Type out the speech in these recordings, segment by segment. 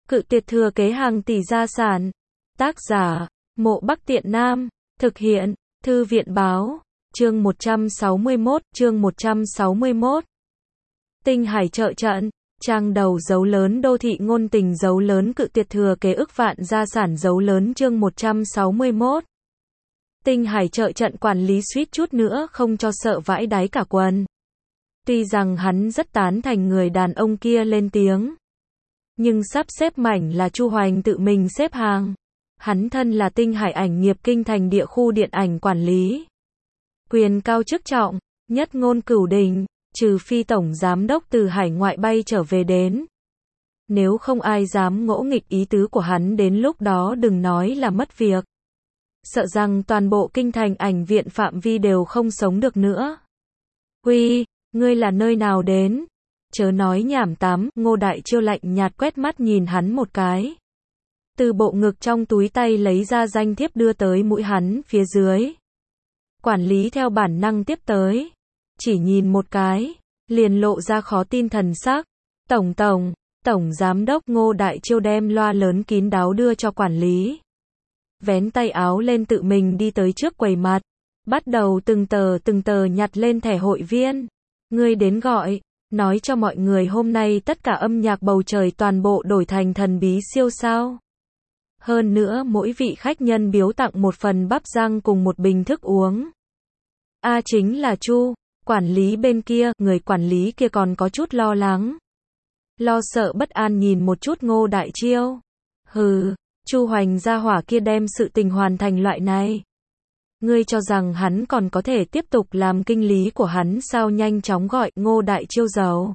Cự tuyệt thừa kế hàng tỷ gia sản. Tác giả, Mộ Bắc Tiện Nam. Thực hiện, Thư viện báo. Chương 161. Tinh Hải trợ trận. Trang đầu dấu lớn đô thị ngôn tình dấu lớn cự tuyệt thừa kế ức vạn gia sản dấu lớn chương 161. Tinh Hải trợ trận quản lý suýt chút nữa không cho sợ vãi đáy cả quần. Tuy rằng hắn rất tán thành người đàn ông kia lên tiếng, nhưng sắp xếp mảnh là Chu Hoành tự mình xếp hàng. Hắn thân là Tinh Hải ảnh nghiệp kinh thành địa khu điện ảnh quản lý. Quyền cao chức trọng, nhất ngôn cửu đình, trừ phi tổng giám đốc từ hải ngoại bay trở về đến. Nếu không ai dám ngỗ nghịch ý tứ của hắn đến lúc đó đừng nói là mất việc. Sợ rằng toàn bộ kinh thành ảnh viện phạm vi đều không sống được nữa. Huy, ngươi là nơi nào đến? Chớ nói nhảm tám, Ngô Đại Chiêu lạnh nhạt quét mắt nhìn hắn một cái. Từ bộ ngực trong túi tay lấy ra danh thiếp đưa tới mũi hắn phía dưới. Quản lý theo bản năng tiếp tới. Chỉ nhìn một cái, liền lộ ra khó tin thần sắc. Tổng giám đốc Ngô Đại Chiêu đem loa lớn kín đáo đưa cho quản lý. Vén tay áo lên tự mình đi tới trước quầy mặt. Bắt đầu từng tờ nhặt lên thẻ hội viên. Ngươi đến gọi, nói cho mọi người hôm nay tất cả âm nhạc bầu trời toàn bộ đổi thành thần bí siêu sao. Hơn nữa mỗi vị khách nhân biếu tặng một phần bắp rang cùng một bình thức uống. Chính là Chu, quản lý bên kia, người quản lý kia còn có chút lo lắng. Lo sợ bất an nhìn một chút Ngô Đại Chiêu. Hừ, Chu Hoành gia hỏa kia đem sự tình hoàn thành loại này. Ngươi cho rằng hắn còn có thể tiếp tục làm kinh lý của hắn sao? Nhanh chóng gọi Ngô Đại Chiêu giàu.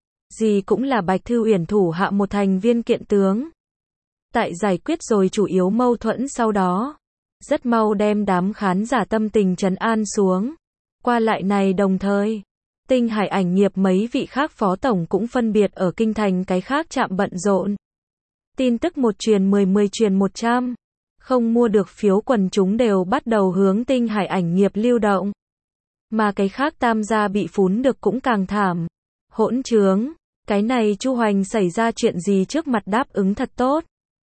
Gì cũng là Bạch Thư Uyển thủ hạ một thành viên kiện tướng. Tại giải quyết rồi chủ yếu mâu thuẫn sau đó. Rất mau đem đám khán giả tâm tình trấn an xuống. Qua lại này đồng thời, Tinh Hải ảnh nghiệp mấy vị khác phó tổng cũng phân biệt ở kinh thành cái khác trạm bận rộn. Tin tức một truyền 10 truyền 100. Không mua được phiếu quần chúng đều bắt đầu hướng Tinh Hải ảnh nghiệp lưu động. Mà cái khác tam gia bị phún được cũng càng thảm. Hỗn trướng, cái này Chu Hoành xảy ra chuyện gì trước mặt đáp ứng thật tốt.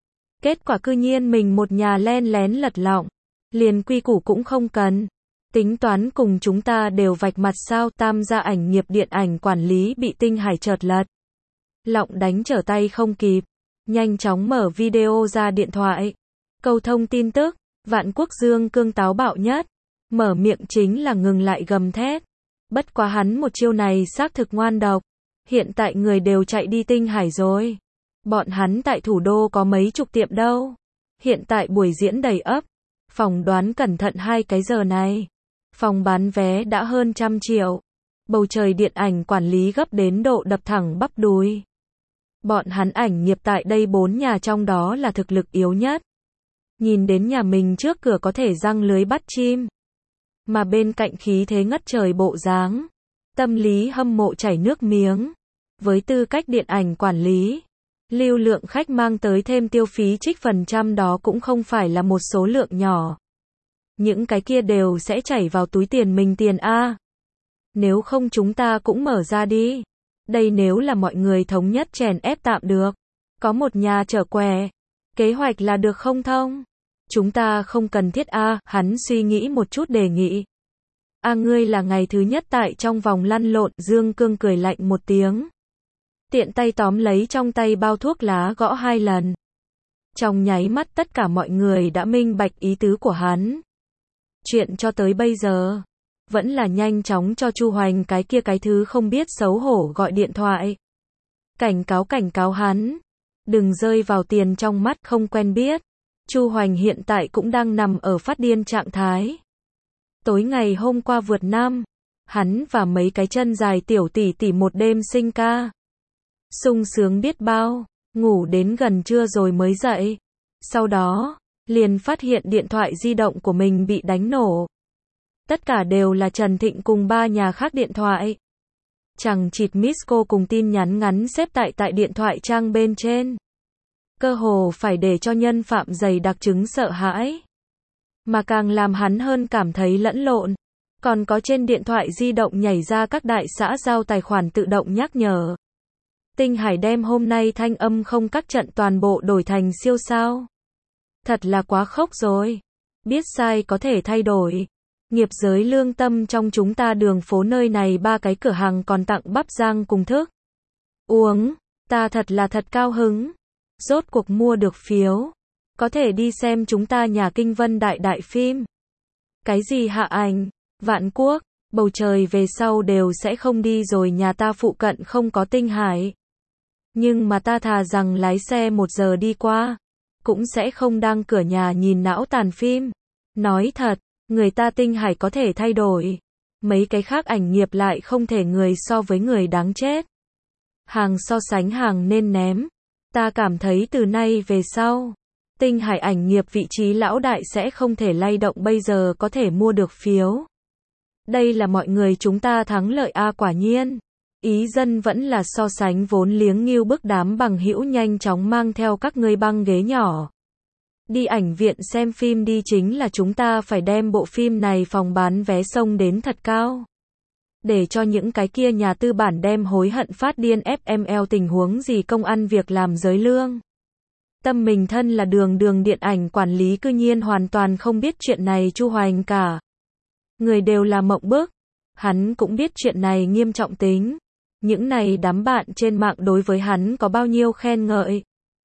Kết quả cư nhiên mình một nhà len lén lật lọng, liền quy củ cũng không cần. Tính toán cùng chúng ta đều vạch mặt sao? Tam gia ảnh nghiệp điện ảnh quản lý bị Tinh Hải chợt lật lọng đánh trở tay không kịp. Nhanh chóng mở video ra điện thoại. Câu thông tin tức, Vạn Quốc Dương Cương táo bạo nhất. Mở miệng chính là ngừng lại gầm thét. Bất quá hắn một chiêu này xác thực ngoan độc. Hiện tại người đều chạy đi Tinh Hải rồi. Bọn hắn tại thủ đô có mấy chục tiệm đâu. Hiện tại buổi diễn đầy ấp. Phòng đoán cẩn thận 2 cái giờ này. Phòng bán vé đã hơn 100 triệu. Bầu trời điện ảnh quản lý gấp đến độ đập thẳng bắp đùi. Bọn hắn ảnh nghiệp tại đây 4 nhà trong đó là thực lực yếu nhất. Nhìn đến nhà mình trước cửa có thể giăng lưới bắt chim. Mà bên cạnh khí thế ngất trời bộ dáng. Tâm lý hâm mộ chảy nước miếng. Với tư cách điện ảnh quản lý, lưu lượng khách mang tới thêm tiêu phí trích phần trăm đó cũng không phải là một số lượng nhỏ. Những cái kia đều sẽ chảy vào túi tiền mình tiền a. Nếu không chúng ta cũng mở ra đi. Đây nếu là mọi người thống nhất chèn ép tạm được. Có một nhà trở què. Kế hoạch là được không thông. Chúng ta không cần thiết hắn suy nghĩ một chút đề nghị. Ngươi là ngày thứ nhất tại trong vòng lăn lộn. Dương Cương cười lạnh một tiếng. Tiện tay tóm lấy trong tay bao thuốc lá gõ 2 lần. Trong nháy mắt tất cả mọi người đã minh bạch ý tứ của hắn. Chuyện cho tới bây giờ, vẫn là nhanh chóng cho Chu Hoành cái kia cái thứ không biết xấu hổ gọi điện thoại. Cảnh cáo hắn. Đừng rơi vào tiền trong mắt không quen biết. Chu Hoành hiện tại cũng đang nằm ở phát điên trạng thái. Tối ngày hôm qua vượt năm, hắn và mấy cái chân dài tiểu tỷ tỷ một đêm sinh ca. Sung sướng biết bao, ngủ đến gần trưa rồi mới dậy. Sau đó, liền phát hiện điện thoại di động của mình bị đánh nổ. Tất cả đều là Trần Thịnh cùng 3 nhà khác điện thoại. Chẳng chịt miss cô cùng tin nhắn ngắn xếp tại điện thoại trang bên trên. Cơ hồ phải để cho nhân phạm dày đặc chứng sợ hãi. Mà càng làm hắn hơn cảm thấy lẫn lộn. Còn có trên điện thoại di động nhảy ra các đại xã giao tài khoản tự động nhắc nhở. Tinh Hải đem hôm nay thanh âm không các trận toàn bộ đổi thành siêu sao. Thật là quá khốc rồi. Biết sai có thể thay đổi. Nghiệp giới lương tâm trong chúng ta đường phố nơi này 3 cái cửa hàng còn tặng bắp rang cùng thức uống. Ta thật là thật cao hứng. Rốt cuộc mua được phiếu. Có thể đi xem chúng ta nhà Kinh Vân đại phim. Cái gì Hạ Ảnh, Vạn Quốc, Bầu Trời về sau đều sẽ không đi rồi, nhà ta phụ cận không có Tinh Hải. Nhưng mà ta thà rằng lái xe 1 giờ đi qua, cũng sẽ không đang cửa nhà nhìn não tàn phim. Nói thật, người ta Tinh Hải có thể thay đổi. Mấy cái khác ảnh nghiệp lại không thể người so với người đáng chết. Hàng so sánh hàng nên ném. Ta cảm thấy từ nay về sau, Tinh Hải ảnh nghiệp vị trí lão đại sẽ không thể lay động, bây giờ có thể mua được phiếu. Đây là mọi người chúng ta thắng lợi a. Quả nhiên. Ý dân vẫn là so sánh vốn liếng ngưu bức, đám bằng hữu nhanh chóng mang theo các ngươi băng ghế nhỏ. Đi ảnh viện xem phim đi, chính là chúng ta phải đem bộ phim này phòng bán vé xông đến thật cao. Để cho những cái kia nhà tư bản đem hối hận phát điên. FML tình huống gì công ăn việc làm giới lương. Tâm mình thân là đường điện ảnh quản lý cư nhiên hoàn toàn không biết chuyện này. Chu Hoành cả người đều là mộng bức. Hắn cũng biết chuyện này nghiêm trọng tính. Những này đám bạn trên mạng đối với hắn có bao nhiêu khen ngợi.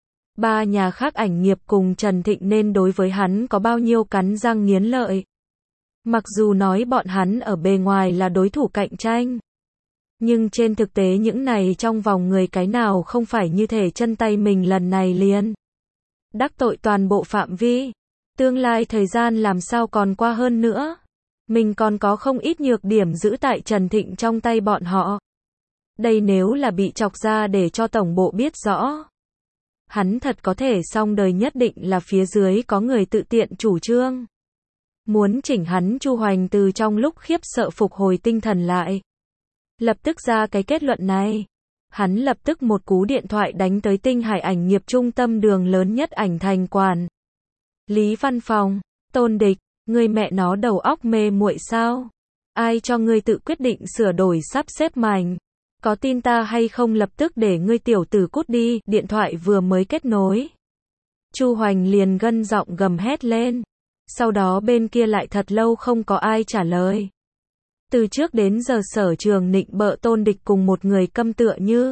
3 nhà khác ảnh nghiệp cùng Trần Thịnh nên đối với hắn có bao nhiêu cắn răng nghiến lợi. Mặc dù nói bọn hắn ở bề ngoài là đối thủ cạnh tranh, nhưng trên thực tế những này trong vòng người cái nào không phải như thể chân tay mình lần này liền đắc tội toàn bộ phạm vi. Tương lai thời gian làm sao còn qua hơn nữa. Mình còn có không ít nhược điểm giữ tại Trần Thịnh trong tay bọn họ. Đây nếu là bị chọc ra để cho tổng bộ biết rõ, hắn thật có thể xong đời. Nhất định là phía dưới có người tự tiện chủ trương muốn chỉnh hắn. Chu Hoành từ trong lúc khiếp sợ phục hồi tinh thần lại, lập tức ra cái kết luận này. Hắn lập tức một cú điện thoại đánh tới Tinh Hải ảnh nghiệp trung tâm đường lớn nhất ảnh thành quản lý văn phòng. Tôn Địch, ngươi mẹ nó đầu óc mê muội sao? Ai cho ngươi tự quyết định sửa đổi sắp xếp mảnh? Có tin ta hay không lập tức để ngươi tiểu tử cút đi. Điện thoại vừa mới kết nối, Chu Hoành liền gân giọng gầm hét lên. Sau đó bên kia lại thật lâu không có ai trả lời. Từ trước đến giờ Sở Trường nịnh bợ Tôn Địch cùng một người câm tựa như.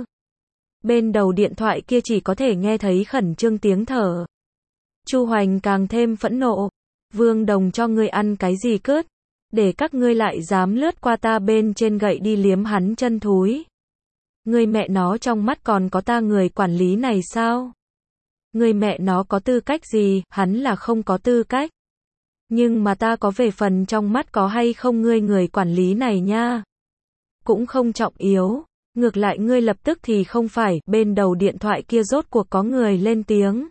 Bên đầu điện thoại kia chỉ có thể nghe thấy khẩn trương tiếng thở. Chu Hoành càng thêm phẫn nộ. Vương Đồng cho ngươi ăn cái gì cướp? Để các ngươi lại dám lướt qua ta bên trên gậy đi liếm hắn chân thúi. Ngươi mẹ nó trong mắt còn có ta người quản lý này sao? Ngươi mẹ nó có tư cách gì? Hắn là không có tư cách. Nhưng mà ta có về phần trong mắt có hay không ngươi người quản lý này nha. Cũng không trọng yếu. Ngược lại ngươi lập tức thì không phải. Bên đầu điện thoại kia rốt cuộc có người lên tiếng.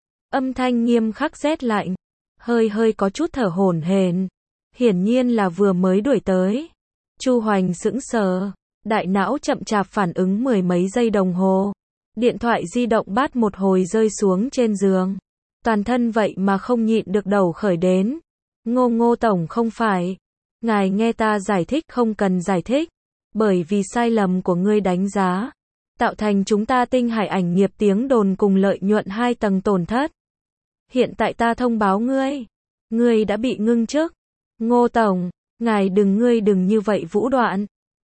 Âm thanh nghiêm khắc rét lạnh. Hơi có chút thở hổn hển. Hiển nhiên là vừa mới đuổi tới. Chu Hoành sững sờ. Đại não chậm chạp phản ứng 10 mấy giây đồng hồ. Điện thoại di động bát một hồi rơi xuống trên giường. Toàn thân vậy mà không nhịn được đầu khởi đến. Ngô tổng không phải. Ngài nghe ta giải thích. Không cần giải thích. Bởi vì sai lầm của ngươi đánh giá, tạo thành chúng ta Tinh Hải ảnh nghiệp tiếng đồn cùng lợi nhuận 2 tầng tổn thất. Hiện tại ta thông báo ngươi. Ngươi đã bị ngưng chức. Ngô tổng, ngài ngươi đừng như vậy vũ đoạn.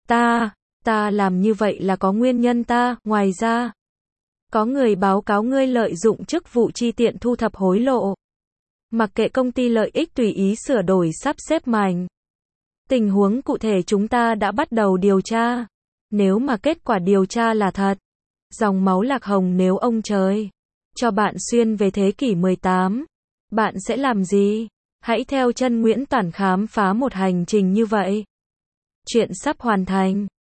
Ta làm như vậy là có nguyên nhân ta. Ngoài ra, có người báo cáo ngươi lợi dụng chức vụ chi tiện thu thập hối lộ. Mặc kệ công ty lợi ích tùy ý sửa đổi sắp xếp mảnh. Tình huống cụ thể chúng ta đã bắt đầu điều tra. Nếu mà kết quả điều tra là thật, dòng máu Lạc Hồng nếu ông trời cho bạn xuyên về thế kỷ 18, bạn sẽ làm gì? Hãy theo chân Nguyễn Toản khám phá một hành trình như vậy. Chuyện sắp hoàn thành.